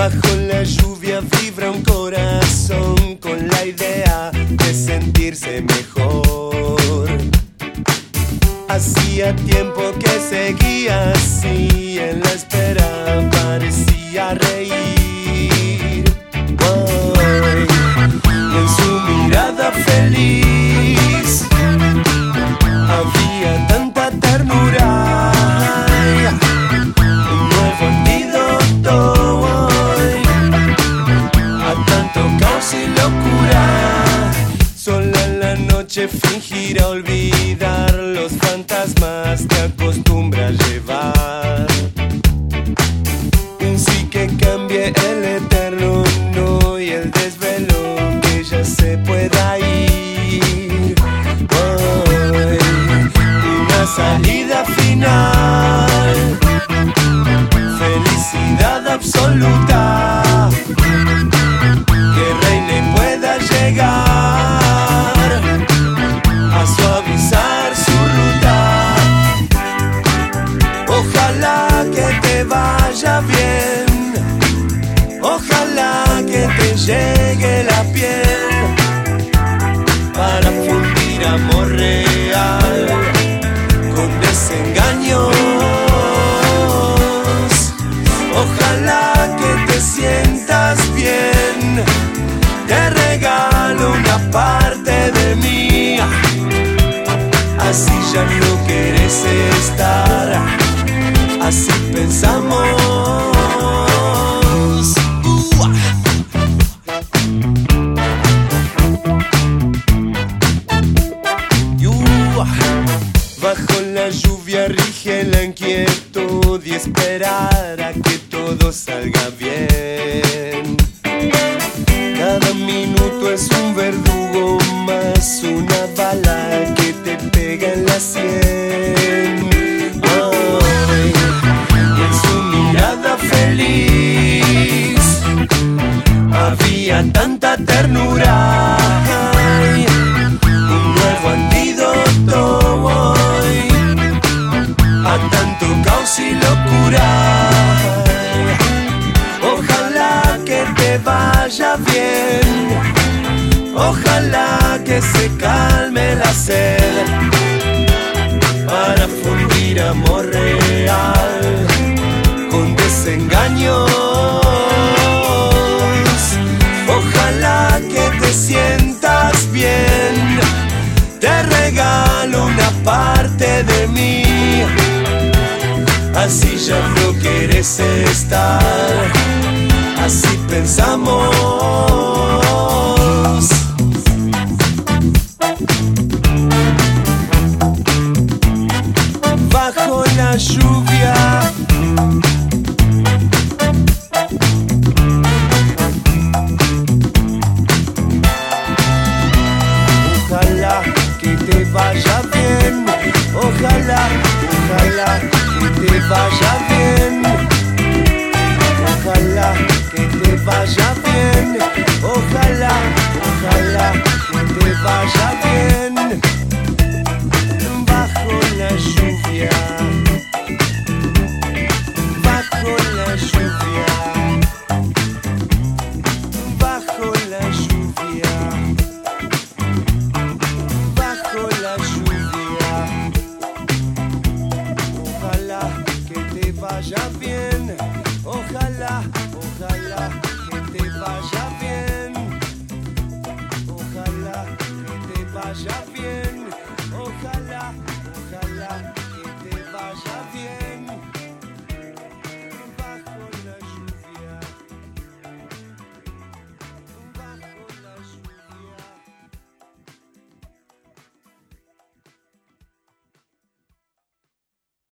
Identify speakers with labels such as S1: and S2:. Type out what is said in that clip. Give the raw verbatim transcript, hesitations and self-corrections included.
S1: Bajo la lluvia vibra un corazón con la idea de sentirse mejor. Hacía tiempo que seguía así, en la espera parecía reír. Hoy, en su mirada feliz había tanta ternura. Un nuevo antídoto hoy a tanto caos y locura. Sola en la noche fingir a olvidar los fantasmas te acostumbra a llevar. Un sí que cambie el eterno no y el desvelo que ya se pueda ir. Hoy, una salida final, felicidad absoluta, que reine y pueda llegar a suavizar su ruta. Ojalá que te vaya bien, ojalá que te llegue la piel para fundir amor real con desengaños. Ojalá que te sientas bien, te regalo una parte de mí. Así ya no querés estar, así pensamos. Uh. Uh. Bajo la lluvia rige la inquietud y esperar a que todo salga bien. Cada minuto es un verdugo más, una bala que te pega en la sien. Ay, y en su mirada feliz había tanta ternura. Ay, un nuevo antídoto hoy a tanto caos y locura. Ojalá que te vaya bien, ojalá que se calme la sed para fundir amor real con desengaños. Ojalá que te sientas bien, te regalo una parte de mí. Así ya no querés estar, así pensamos. Bajo la lluvia ojalá que te vaya bien, ojalá, ojalá que te vaya bien, ojalá que te vaya bien, ojalá, ojalá que te vaya bien. Bajo la lluvia, bajo la lluvia, bajo la lluvia, bajo la lluvia. Ojalá que te vaya bien.